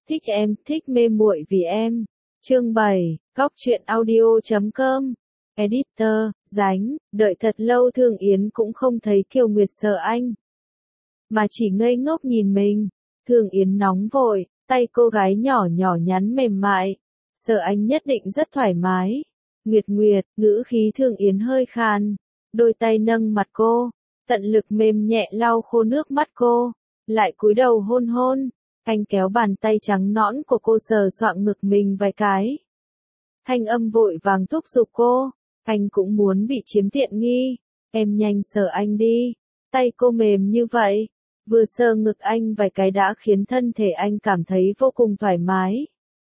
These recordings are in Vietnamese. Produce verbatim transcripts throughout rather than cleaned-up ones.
Thích em, thích mê muội vì em. Chương bảy, góc truyện audio chấm com. Editor, Dánh, đợi thật lâu Thương Yến cũng không thấy Kiều Nguyệt sợ anh, mà chỉ ngây ngốc nhìn mình. Thương Yến nóng vội, tay cô gái nhỏ nhỏ nhắn mềm mại. Sợ anh nhất định rất thoải mái. Nguyệt Nguyệt, ngữ khí Thương Yến hơi khàn. Đôi tay nâng mặt cô, tận lực mềm nhẹ lau khô nước mắt cô, lại cúi đầu hôn hôn. Anh kéo bàn tay trắng nõn của cô sờ soạng ngực mình vài cái. Thanh âm vội vàng thúc giục cô, anh cũng muốn bị chiếm tiện nghi, em nhanh sờ anh đi. Tay cô mềm như vậy, vừa sờ ngực anh vài cái đã khiến thân thể anh cảm thấy vô cùng thoải mái.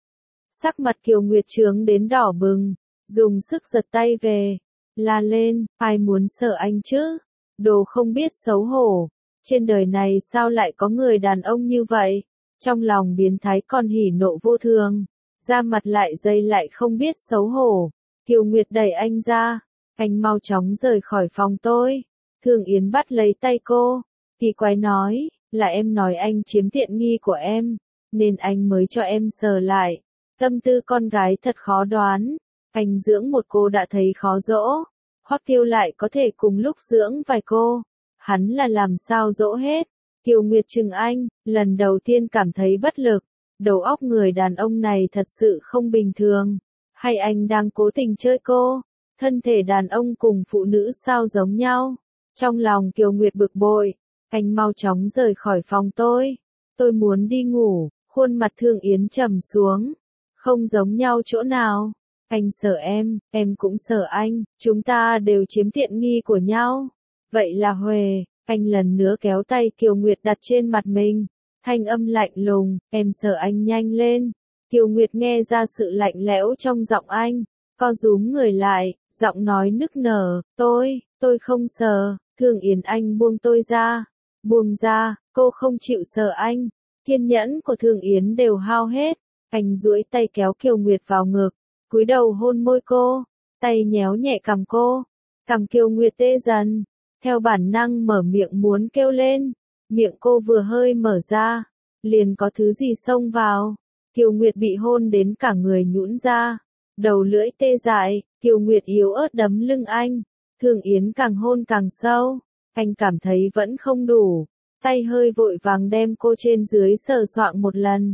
Sắc mặt Kiều Nguyệt trướng đến đỏ bừng, dùng sức giật tay về, la lên, ai muốn sờ anh chứ? Đồ không biết xấu hổ, trên đời này sao lại có người đàn ông như vậy? Trong lòng biến thái còn hỉ nộ vô thường, da mặt lại dây lại không biết xấu hổ. Kiều Nguyệt đẩy anh ra, anh mau chóng rời khỏi phòng tôi. Thương Yến bắt lấy tay cô, kỳ quái nói, là em nói anh chiếm tiện nghi của em, nên anh mới cho em sờ lại. Tâm tư con gái thật khó đoán, anh dưỡng một cô đã thấy khó dỗ, Hoắc Tiêu lại có thể cùng lúc dưỡng vài cô, hắn là làm sao dỗ hết. Kiều Nguyệt chừng anh, lần đầu tiên cảm thấy bất lực, đầu óc người đàn ông này thật sự không bình thường, hay anh đang cố tình chơi cô, thân thể đàn ông cùng phụ nữ sao giống nhau. Trong lòng Kiều Nguyệt bực bội, anh mau chóng rời khỏi phòng tôi, tôi muốn đi ngủ. Khuôn mặt Thương Yến trầm xuống, không giống nhau chỗ nào, anh sợ em, em cũng sợ anh, chúng ta đều chiếm tiện nghi của nhau, vậy là huề. Anh lần nữa kéo tay Kiều Nguyệt đặt trên mặt mình, thanh âm lạnh lùng, em sợ anh nhanh lên. Kiều Nguyệt nghe ra sự lạnh lẽo trong giọng anh, co rúm người lại, giọng nói nức nở, tôi, tôi không sợ. Thương Yến, anh buông tôi ra, buông ra, cô không chịu sợ anh. Kiên nhẫn của Thương Yến đều hao hết, anh duỗi tay kéo Kiều Nguyệt vào ngực, cúi đầu hôn môi cô, tay nhéo nhẹ cằm cô, cằm Kiều Nguyệt tê dần. Theo bản năng mở miệng muốn kêu lên, miệng cô vừa hơi mở ra, liền có thứ gì xông vào. Kiều Nguyệt bị hôn đến cả người nhũn ra, đầu lưỡi tê dại, Kiều Nguyệt yếu ớt đấm lưng anh, Thương Yến càng hôn càng sâu, anh cảm thấy vẫn không đủ, tay hơi vội vàng đem cô trên dưới sờ soạng một lần.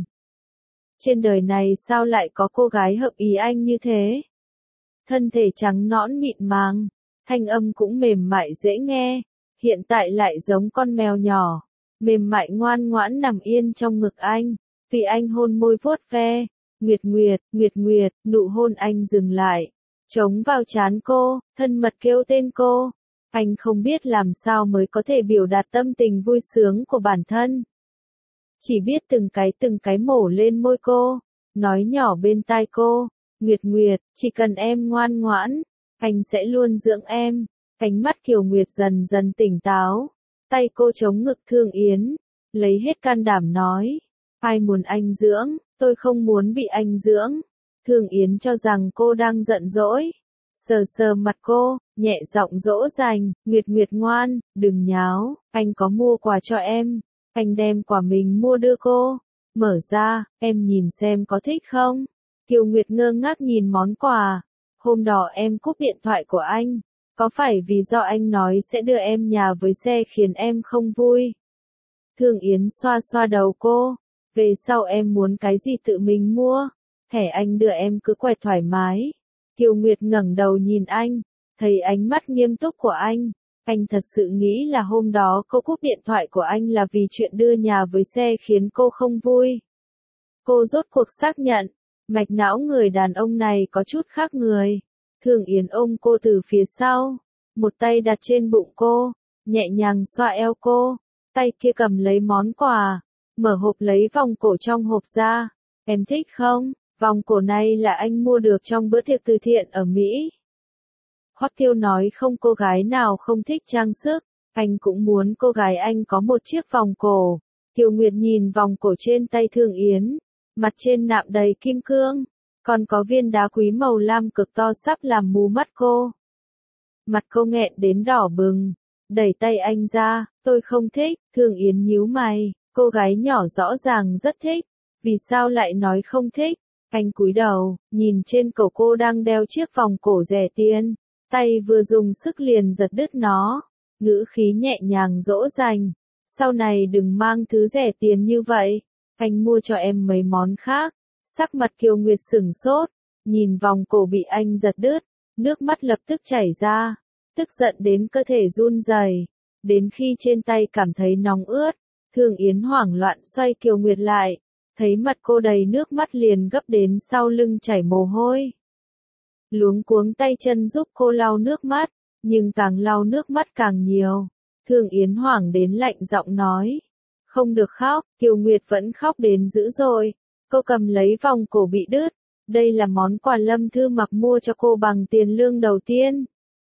Trên đời này sao lại có cô gái hợp ý anh như thế? Thân thể trắng nõn mịn màng, thanh âm cũng mềm mại dễ nghe, hiện tại lại giống con mèo nhỏ, mềm mại ngoan ngoãn nằm yên trong ngực anh, vì anh hôn môi vuốt ve. Nguyệt Nguyệt, Nguyệt Nguyệt, nụ hôn anh dừng lại, chống vào trán cô, thân mật kêu tên cô. Anh không biết làm sao mới có thể biểu đạt tâm tình vui sướng của bản thân. Chỉ biết từng cái từng cái mổ lên môi cô, nói nhỏ bên tai cô, Nguyệt Nguyệt, chỉ cần em ngoan ngoãn, anh sẽ luôn dưỡng em. Ánh mắt Kiều Nguyệt dần dần tỉnh táo, tay cô chống ngực Thương Yến, lấy hết can đảm nói, ai muốn anh dưỡng, tôi không muốn bị anh dưỡng. Thương Yến cho rằng cô đang giận dỗi, sờ sờ mặt cô, nhẹ giọng dỗ dành, Nguyệt Nguyệt ngoan, đừng nháo, anh có mua quà cho em, anh đem quà mình mua đưa cô, mở ra, em nhìn xem có thích không. Kiều Nguyệt ngơ ngác nhìn món quà. Hôm đó em cúp điện thoại của anh, có phải vì do anh nói sẽ đưa em nhà với xe khiến em không vui? Thương Yến xoa xoa đầu cô, về sau em muốn cái gì tự mình mua, thẻ anh đưa em cứ quẹt thoải mái. Kiều Nguyệt ngẩng đầu nhìn anh, thấy ánh mắt nghiêm túc của anh, anh thật sự nghĩ là hôm đó cô cúp điện thoại của anh là vì chuyện đưa nhà với xe khiến cô không vui. Cô rốt cuộc xác nhận, mạch não người đàn ông này có chút khác người. Thương Yến ôm cô từ phía sau, một tay đặt trên bụng cô, nhẹ nhàng xoa eo cô, tay kia cầm lấy món quà, mở hộp lấy vòng cổ trong hộp ra. Em thích không? Vòng cổ này là anh mua được trong bữa tiệc từ thiện ở Mỹ. Hoắc Tiêu nói không cô gái nào không thích trang sức, anh cũng muốn cô gái anh có một chiếc vòng cổ. Kiều Nguyệt nhìn vòng cổ trên tay Thương Yến, mặt trên nạm đầy kim cương, còn có viên đá quý màu lam cực to sắp làm mù mắt cô. Mặt cô nghẹn đến đỏ bừng, đẩy tay anh ra, tôi không thích. Thương Yến nhíu mày, cô gái nhỏ rõ ràng rất thích, Vì sao lại nói không thích? Anh cúi đầu, nhìn trên cổ cô đang đeo chiếc vòng cổ rẻ tiền, tay vừa dùng sức liền giật đứt nó, ngữ khí nhẹ nhàng dỗ dành. Sau này đừng mang thứ rẻ tiền như vậy, anh mua cho em mấy món khác. Sắc mặt Kiều Nguyệt sửng sốt, nhìn vòng cổ bị anh giật đứt, nước mắt lập tức chảy ra, tức giận đến cơ thể run rẩy, đến khi trên tay cảm thấy nóng ướt, Thương Yến hoảng loạn xoay Kiều Nguyệt lại, thấy mặt cô đầy nước mắt liền gấp đến sau lưng chảy mồ hôi. Luống cuống tay chân giúp cô lau nước mắt, nhưng càng lau nước mắt càng nhiều. Thương Yến hoảng đến lạnh giọng nói, không được khóc. Kiều Nguyệt vẫn khóc đến dữ dội. Cô cầm lấy vòng cổ bị đứt, đây là món quà Lâm Thư Mặc mua cho cô bằng tiền lương đầu tiên.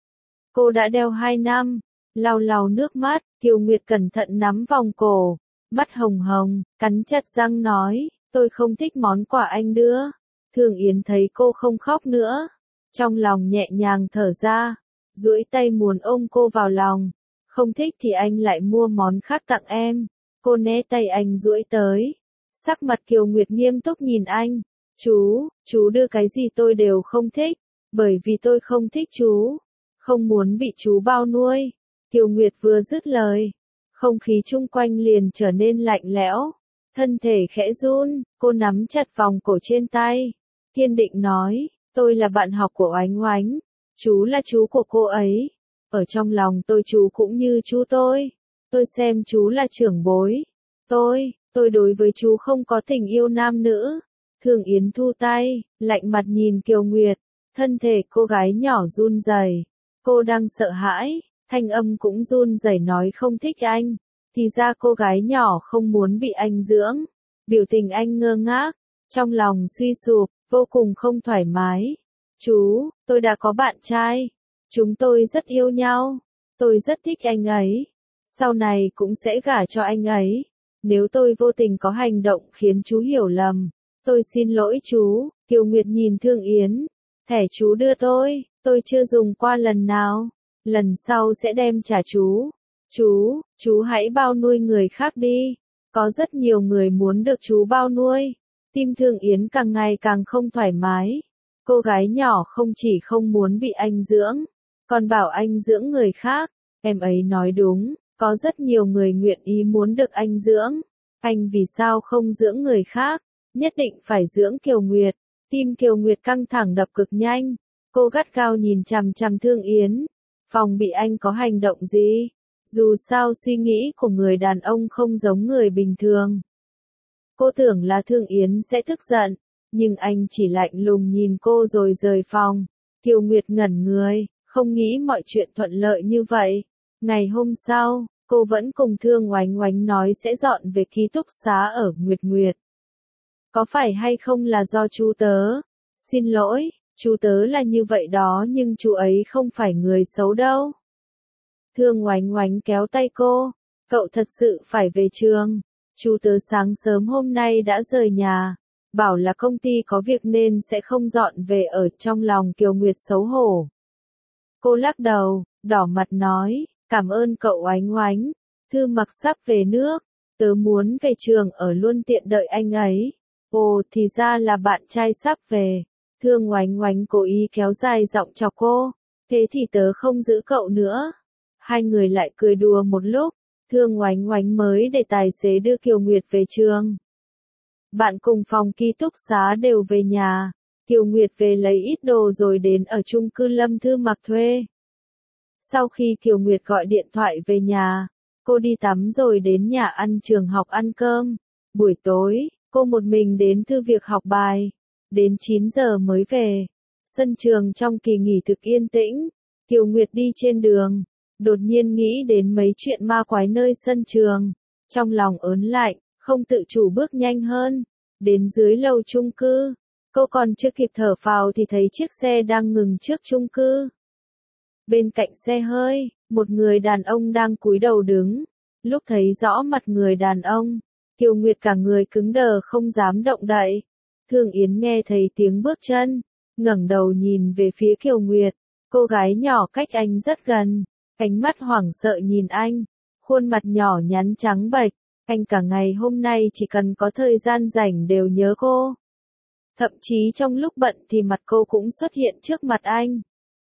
Cô đã đeo hai năm, lau lau nước mắt, Kiều Nguyệt cẩn thận nắm vòng cổ, mắt hồng hồng, cắn chặt răng nói, tôi không thích món quà anh đưa. Thương Yến thấy cô không khóc nữa, trong lòng nhẹ nhàng thở ra, duỗi tay muốn ôm cô vào lòng, không thích thì anh lại mua món khác tặng em. Cô né tay anh duỗi tới, sắc mặt Kiều Nguyệt nghiêm túc nhìn anh, chú, chú đưa cái gì tôi đều không thích, bởi vì tôi không thích chú, không muốn bị chú bao nuôi. Kiều Nguyệt vừa dứt lời, không khí chung quanh liền trở nên lạnh lẽo, thân thể khẽ run, cô nắm chặt vòng cổ trên tay, kiên định nói, tôi là bạn học của Oánh Oánh, chú là chú của cô ấy, ở trong lòng tôi chú cũng như chú tôi, tôi xem chú là trưởng bối, tôi, tôi đối với chú không có tình yêu nam nữ. Thương Yến thu tay, lạnh mặt nhìn Kiều Nguyệt, thân thể cô gái nhỏ run rẩy, cô đang sợ hãi, thanh âm cũng run rẩy nói không thích anh, thì ra cô gái nhỏ không muốn bị anh dưỡng. Biểu tình anh ngơ ngác, trong lòng suy sụp, vô cùng không thoải mái. Chú, tôi đã có bạn trai, chúng tôi rất yêu nhau, tôi rất thích anh ấy, sau này cũng sẽ gả cho anh ấy. Nếu tôi vô tình có hành động khiến chú hiểu lầm, tôi xin lỗi chú. Kiều Nguyệt nhìn Thương Yến, thẻ chú đưa tôi, tôi chưa dùng qua lần nào, lần sau sẽ đem trả chú. Chú, chú hãy bao nuôi người khác đi, có rất nhiều người muốn được chú bao nuôi. Tim Thương Yến càng ngày càng không thoải mái, cô gái nhỏ không chỉ không muốn bị anh dưỡng, còn bảo anh dưỡng người khác. Em ấy nói đúng, có rất nhiều người nguyện ý muốn được anh dưỡng, anh vì sao không dưỡng người khác, nhất định phải dưỡng Kiều Nguyệt. Tim Kiều Nguyệt căng thẳng đập cực nhanh, cô gắt gao nhìn chằm chằm Thương Yến, phòng bị anh có hành động gì. Dù sao suy nghĩ của người đàn ông không giống người bình thường. Cô tưởng là Thương Yến sẽ tức giận, nhưng anh chỉ lạnh lùng nhìn cô rồi rời phòng. Kiều Nguyệt ngẩn người, không nghĩ mọi chuyện thuận lợi như vậy. Ngày hôm sau, cô vẫn cùng Thương Oánh Oánh nói sẽ dọn về ký túc xá ở Nguyệt Nguyệt. Có phải hay không là do chú tớ? Xin lỗi, chú tớ là như vậy đó nhưng chú ấy không phải người xấu đâu. Thương Oánh Oánh kéo tay cô, cậu thật sự phải về trường. Chú tớ sáng sớm hôm nay đã rời nhà, bảo là công ty có việc nên sẽ không dọn về ở. Trong lòng Kiều Nguyệt xấu hổ. Cô lắc đầu, đỏ mặt nói, cảm ơn cậu Oánh Oánh, Thư Mặc sắp về nước, tớ muốn về trường ở luôn tiện đợi anh ấy. Ồ thì ra là bạn trai sắp về. Thương Oánh Oánh cố ý kéo dài giọng chọc cô, thế thì tớ không giữ cậu nữa. Hai người lại cười đùa một lúc, Thương Oánh Oánh mới để tài xế đưa Kiều Nguyệt về trường. Bạn cùng phòng ký túc xá đều về nhà, Kiều Nguyệt về lấy ít đồ rồi đến ở chung cư Lâm Thư Mặc thuê. Sau khi Kiều Nguyệt gọi điện thoại về nhà, cô đi tắm rồi đến nhà ăn trường học ăn cơm. Buổi tối, cô một mình đến thư việc học bài, đến chín giờ mới về. Sân trường trong kỳ nghỉ thực yên tĩnh, Kiều Nguyệt đi trên đường, đột nhiên nghĩ đến mấy chuyện ma quái nơi sân trường, trong lòng ớn lạnh, không tự chủ bước nhanh hơn, đến dưới lầu chung cư. Cô còn chưa kịp thở phào thì thấy chiếc xe đang ngừng trước chung cư. Bên cạnh xe hơi, một người đàn ông đang cúi đầu đứng. Lúc thấy rõ mặt người đàn ông, Kiều Nguyệt cả người cứng đờ không dám động đậy. Thương Yến nghe thấy tiếng bước chân, ngẩng đầu nhìn về phía Kiều Nguyệt. Cô gái nhỏ cách anh rất gần, ánh mắt hoảng sợ nhìn anh, khuôn mặt nhỏ nhắn trắng bệch, Anh cả ngày hôm nay chỉ cần có thời gian rảnh đều nhớ cô. Thậm chí trong lúc bận thì mặt cô cũng xuất hiện trước mặt anh.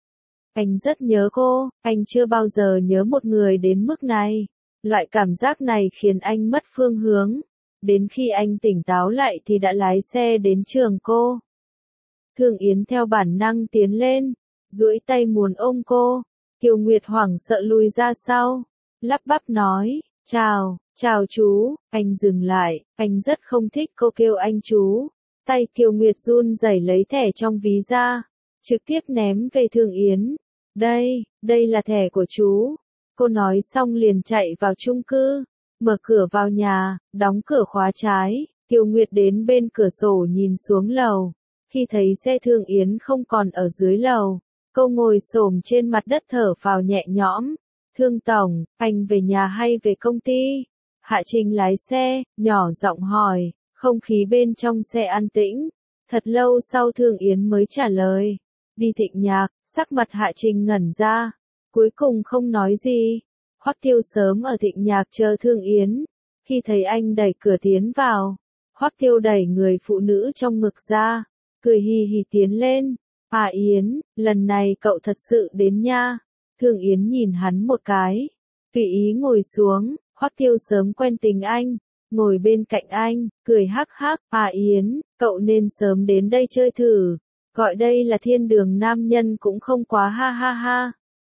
Anh rất nhớ cô, anh chưa bao giờ nhớ một người đến mức này. Loại cảm giác này khiến anh mất phương hướng. Đến khi anh tỉnh táo lại thì đã lái xe đến trường cô. Thương Yến theo bản năng tiến lên, duỗi tay muốn ôm cô. Kiều Nguyệt hoảng sợ lùi ra sau, lắp bắp nói, chào, chào chú. Anh dừng lại, anh rất không thích cô kêu anh chú. Tay Kiều Nguyệt run rẩy lấy thẻ trong ví ra, trực tiếp ném về Thương Yến. Đây, đây là thẻ của chú. Cô nói xong liền chạy vào chung cư, mở cửa vào nhà, đóng cửa khóa trái. Kiều Nguyệt đến bên cửa sổ nhìn xuống lầu. Khi thấy xe Thương Yến không còn ở dưới lầu, cô ngồi xổm trên mặt đất thở phào nhẹ nhõm. Thương tổng, anh về nhà hay về công ty? Hạ Trình lái xe, nhỏ giọng hỏi. Không khí bên trong xe an tĩnh. Thật lâu sau Thương Yến mới trả lời. Đi Thịnh Nhạc. Sắc mặt Hạ Trình ngẩn ra. Cuối cùng không nói gì. Hoắc Tiêu sớm ở Thịnh Nhạc chờ Thương Yến. Khi thấy anh đẩy cửa tiến vào, Hoắc Tiêu đẩy người phụ nữ trong ngực ra, cười hì hì tiến lên. À Yến, lần này cậu thật sự đến nha. Thương Yến nhìn hắn một cái, tùy ý ngồi xuống. Hoắc Tiêu sớm quen tình anh, ngồi bên cạnh anh, cười hắc hắc. À Yến, cậu nên sớm đến đây chơi thử. Gọi đây là thiên đường nam nhân cũng không quá ha ha ha.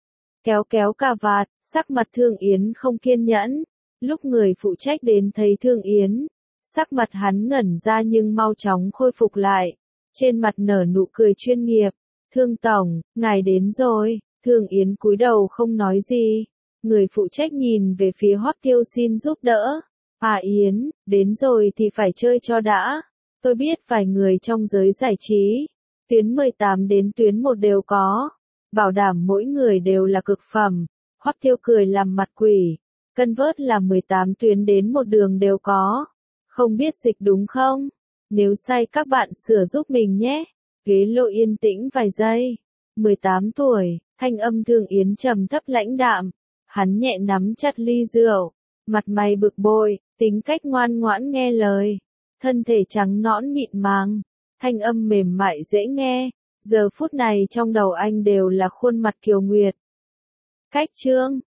Kéo kéo cà vạt, sắc mặt Thương Yến không kiên nhẫn. Lúc người phụ trách đến thấy Thương Yến, sắc mặt hắn ngẩn ra nhưng mau chóng khôi phục lại. Trên mặt nở nụ cười chuyên nghiệp. Thương tổng, ngài đến rồi. Thương Yến cúi đầu không nói gì. Người phụ trách nhìn về phía Hoắc Tiêu xin giúp đỡ. À Yến, đến rồi thì phải chơi cho đã. Tôi biết vài người trong giới giải trí. Tuyến mười tám đến tuyến một đều có. Bảo đảm mỗi người đều là cực phẩm. Hoắc Tiêu cười làm mặt quỷ. Cân vớt là mười tám tuyến đến một đường đều có. Không biết dịch đúng không? Nếu sai các bạn sửa giúp mình nhé. Ghế lô yên tĩnh vài giây. mười tám tuổi, thanh âm Thương Yến trầm thấp lãnh đạm. Hắn nhẹ nắm chặt ly rượu. Mặt mày bực bội, tính cách ngoan ngoãn nghe lời. Thân thể trắng nõn mịn màng. Thanh âm mềm mại dễ nghe. Giờ phút này trong đầu anh đều là khuôn mặt Kiều Nguyệt. Cách chương